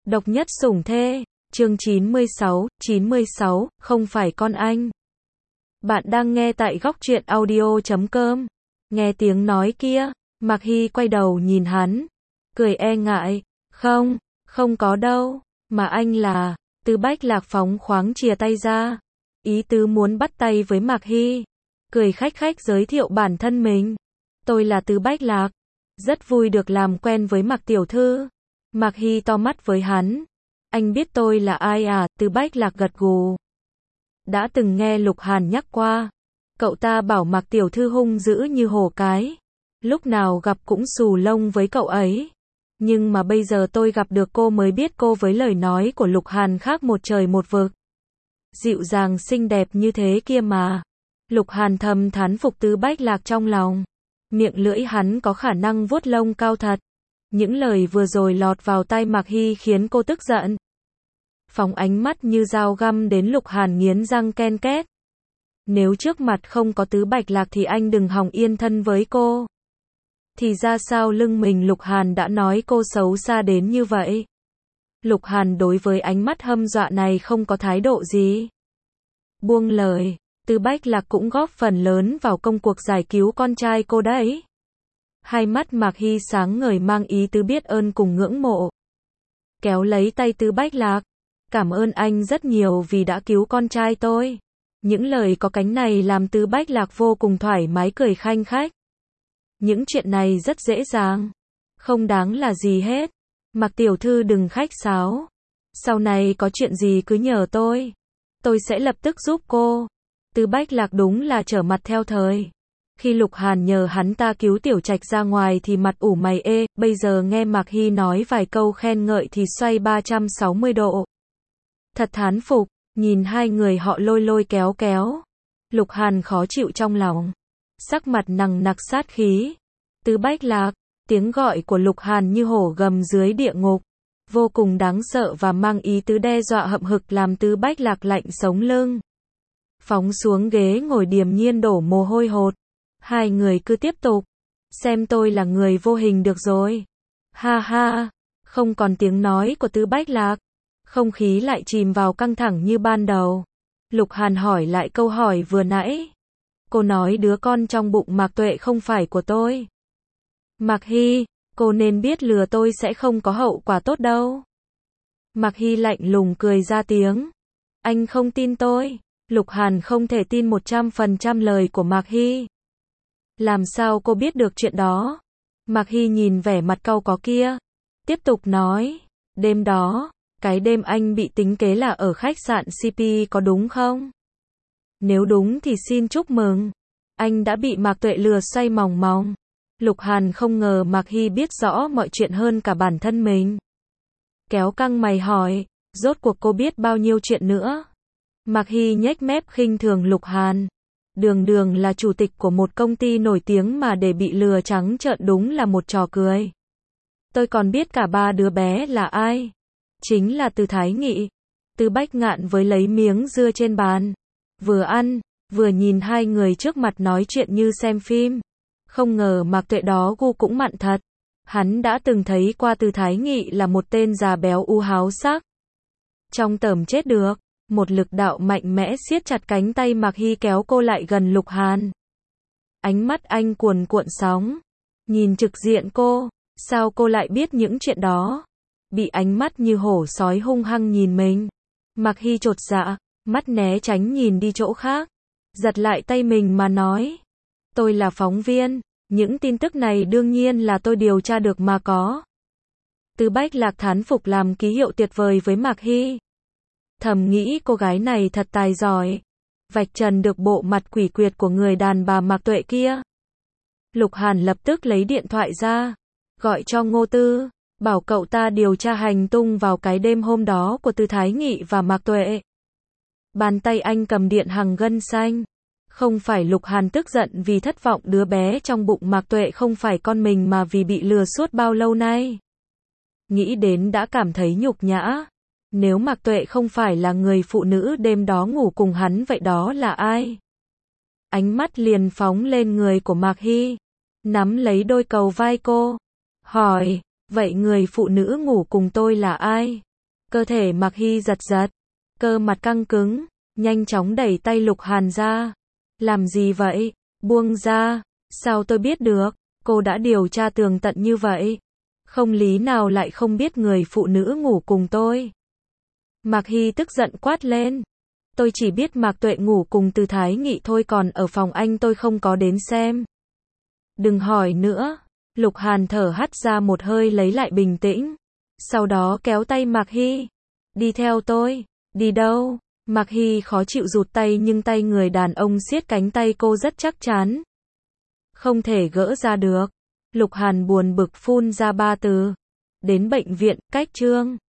Độc nhất sủng thê, chương 96, không phải con anh. Bạn đang nghe tại góc truyện audio.com. Nghe tiếng nói kia, Mạc Hy quay đầu nhìn hắn, cười e ngại, không có đâu, mà anh là, Từ Bách Lạc phóng khoáng chìa tay ra, ý tứ muốn bắt tay với Mạc Hy, cười khách khách giới thiệu bản thân mình. Tôi là Từ Bách Lạc, rất vui được làm quen với Mạc tiểu thư. Mạc Hy to mắt với hắn. Anh biết tôi là ai à? Từ Bách Lạc gật gù. Đã từng nghe Lục Hàn nhắc qua. Cậu ta bảo Mạc tiểu thư hung dữ như hổ cái. Lúc nào gặp cũng xù lông với cậu ấy. Nhưng mà bây giờ tôi gặp được cô mới biết cô với lời nói của Lục Hàn khác một trời một vực. Dịu dàng xinh đẹp như thế kia mà. Lục Hàn thầm thán phục Từ Bách Lạc trong lòng. Miệng lưỡi hắn có khả năng vuốt lông cao thật. Những lời vừa rồi lọt vào tai Mạc Hy khiến cô tức giận. Phóng ánh mắt như dao găm đến Lục Hàn nghiến răng ken két. Nếu trước mặt không có Từ Bách Lạc thì anh đừng hòng yên thân với cô. Thì ra sau lưng mình Lục Hàn đã nói cô xấu xa đến như vậy. Lục Hàn đối với ánh mắt hâm dọa này không có thái độ gì. Buông lời, Từ Bách Lạc cũng góp phần lớn vào công cuộc giải cứu con trai cô đấy. Hai mắt Mạc Hy sáng ngời mang ý tứ biết ơn cùng ngưỡng mộ. Kéo lấy tay Từ Bách Lạc. Cảm ơn anh rất nhiều vì đã cứu con trai tôi. Những lời có cánh này làm Từ Bách Lạc vô cùng thoải mái cười khanh khách. Những chuyện này rất dễ dàng. Không đáng là gì hết. Mạc tiểu thư đừng khách sáo. Sau này có chuyện gì cứ nhờ tôi. Tôi sẽ lập tức giúp cô. Từ Bách Lạc đúng là trở mặt theo thời. Khi Lục Hàn nhờ hắn ta cứu Tiểu Trạch ra ngoài thì mặt ủ mày ê, bây giờ nghe Mạc Hy nói vài câu khen ngợi thì xoay 360 độ. Thật thán phục, nhìn hai người họ lôi lôi kéo kéo. Lục Hàn khó chịu trong lòng. Sắc mặt nằng nặc sát khí. Từ Bách Lạc, tiếng gọi của Lục Hàn như hổ gầm dưới địa ngục. Vô cùng đáng sợ và mang ý tứ đe dọa hậm hực làm Từ Bách Lạc lạnh sống lưng. Phóng xuống ghế ngồi điềm nhiên đổ mồ hôi hột. Hai người cứ tiếp tục. Xem tôi là người vô hình được rồi. Ha ha. Không còn tiếng nói của Từ Bách Lạc. Không khí lại chìm vào căng thẳng như ban đầu. Lục Hàn hỏi lại câu hỏi vừa nãy. Cô nói đứa con trong bụng Mạc Tuệ không phải của tôi. Mạc Hy, cô nên biết lừa tôi sẽ không có hậu quả tốt đâu. Mạc Hy lạnh lùng cười ra tiếng. Anh không tin tôi. Lục Hàn không thể tin 100% lời của Mạc Hy. Làm sao cô biết được chuyện đó? Mạc Hy nhìn vẻ mặt cau có kia. Tiếp tục nói. Đêm đó, cái đêm anh bị tính kế là ở khách sạn CP có đúng không? Nếu đúng thì xin chúc mừng. Anh đã bị Mạc Tuệ lừa xoay mòng mòng. Lục Hàn không ngờ Mạc Hy biết rõ mọi chuyện hơn cả bản thân mình. Kéo căng mày hỏi. Rốt cuộc cô biết bao nhiêu chuyện nữa? Mạc Hy nhếch mép khinh thường Lục Hàn. Đường là chủ tịch của một công ty nổi tiếng mà để bị lừa trắng trợn đúng là một trò cười. Tôi còn biết cả ba đứa bé là ai. Chính là Từ Thái Nghị. Từ Bách Ngạn với lấy miếng dưa trên bàn. Vừa ăn, vừa nhìn hai người trước mặt nói chuyện như xem phim. Không ngờ Mạc Tuệ đó gu cũng mặn thật. Hắn đã từng thấy qua Từ Thái Nghị là một tên già béo u háo sắc. Trong tởm chết được. Một lực đạo mạnh mẽ siết chặt cánh tay Mạc Hy kéo cô lại gần Lục Hàn. Ánh mắt anh cuồn cuộn sóng. Nhìn trực diện cô. Sao cô lại biết những chuyện đó? Bị ánh mắt như hổ sói hung hăng nhìn mình. Mạc Hy chột dạ. Mắt né tránh nhìn đi chỗ khác. Giật lại tay mình mà nói. Tôi là phóng viên. Những tin tức này đương nhiên là tôi điều tra được mà có. Từ Bách Lạc thán phục làm ký hiệu tuyệt vời với Mạc Hy. Thầm nghĩ cô gái này thật tài giỏi. Vạch trần được bộ mặt quỷ quyệt của người đàn bà Mạc Tuệ kia. Lục Hàn lập tức lấy điện thoại ra. Gọi cho Ngô Tư. Bảo cậu ta điều tra hành tung vào cái đêm hôm đó của Từ Thái Nghị và Mạc Tuệ. Bàn tay anh cầm điện hằng gân xanh. Không phải Lục Hàn tức giận vì thất vọng đứa bé trong bụng Mạc Tuệ không phải con mình mà vì bị lừa suốt bao lâu nay. Nghĩ đến đã cảm thấy nhục nhã. Nếu Mạc Tuệ không phải là người phụ nữ đêm đó ngủ cùng hắn vậy đó là ai? Ánh mắt liền phóng lên người của Mạc Hy. Nắm lấy đôi cầu vai cô. Hỏi, vậy người phụ nữ ngủ cùng tôi là ai? Cơ thể Mạc Hy giật giật, cơ mặt căng cứng, nhanh chóng đẩy tay Lục Hàn ra. Làm gì vậy? Buông ra. Sao tôi biết được? Cô đã điều tra tường tận như vậy. Không lý nào lại không biết người phụ nữ ngủ cùng tôi. Mạc Hy tức giận quát lên. Tôi chỉ biết Mạc Tuệ ngủ cùng Từ Thái Nghị thôi, còn ở phòng anh tôi không có đến xem. Đừng hỏi nữa. Lục Hàn thở hắt ra một hơi lấy lại bình tĩnh. Sau đó kéo tay Mạc Hy. Đi theo tôi. Đi đâu? Mạc Hy khó chịu rụt tay, nhưng tay người đàn ông siết cánh tay cô rất chắc chắn. Không thể gỡ ra được. Lục Hàn buồn bực phun ra 3 từ. Đến bệnh viện, cách Trương.